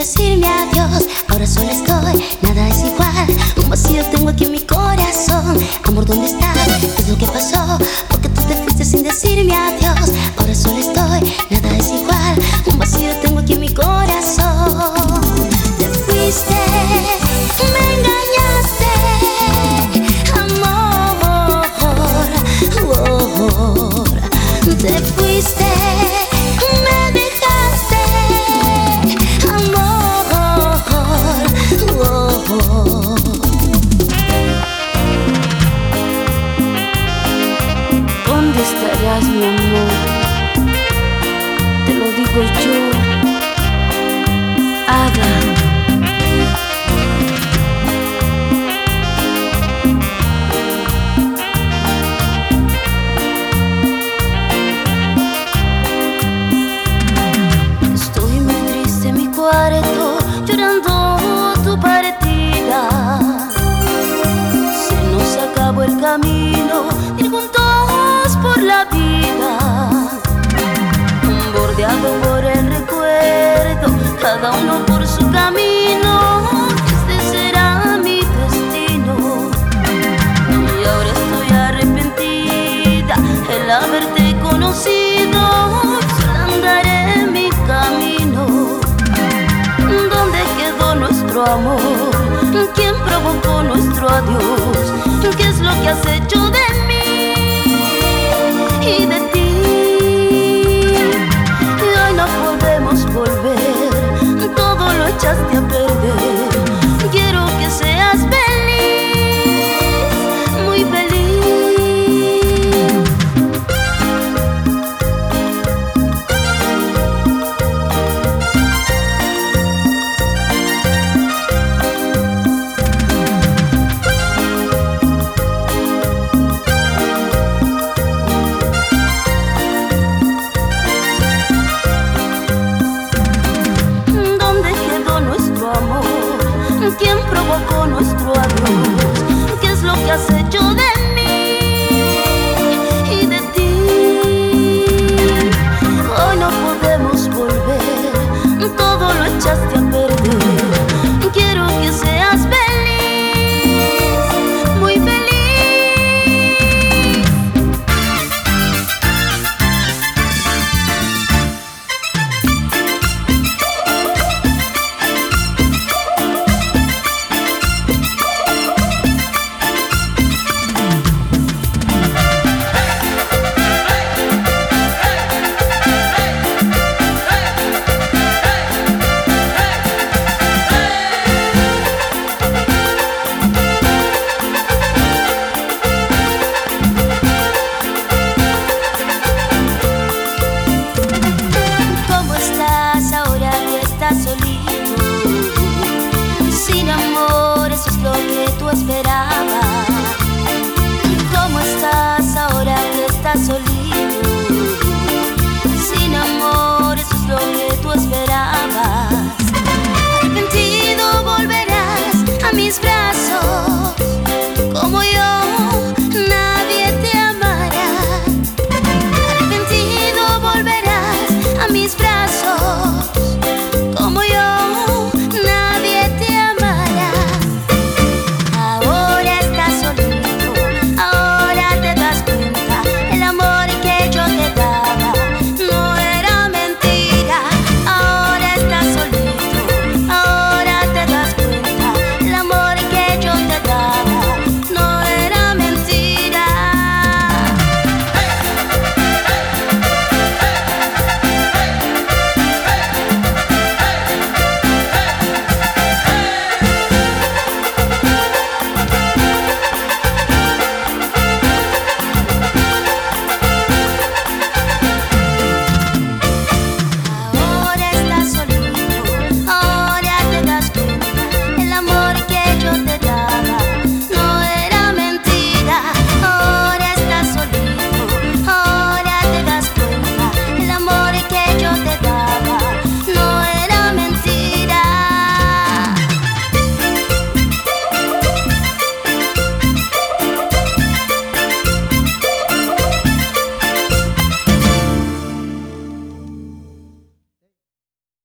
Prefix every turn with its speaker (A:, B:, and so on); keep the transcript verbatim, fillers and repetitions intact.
A: decirme adiós. Ahora sola estoy, nada es igual. Un vacío tengo aquí en mi corazón. Amor, ¿dónde estás? ¿Qué es lo que pasó? Porque tú te fuiste sin decirme adiós. Ahora sola estoy, nada es igual. Un vacío tengo aquí en mi corazón. Te fuiste, me engañaste, amor. Oh, te fuiste, me dejaste, amor. Oh.
B: ¿Dónde estarás, mi amor? Te lo digo yo, Ada.
A: Llorando tu partida, se nos acabó el camino, ir juntos por la vida, bordeado por el recuerdo, cada uno por su camino. Este será mi destino y ahora estoy arrepentida el haberte conocido. Solo andaré mi camino. ¿Dónde quedó nuestro amor? ¿Quién provocó nuestro adiós? ¿Qué es lo que has hecho de mí y de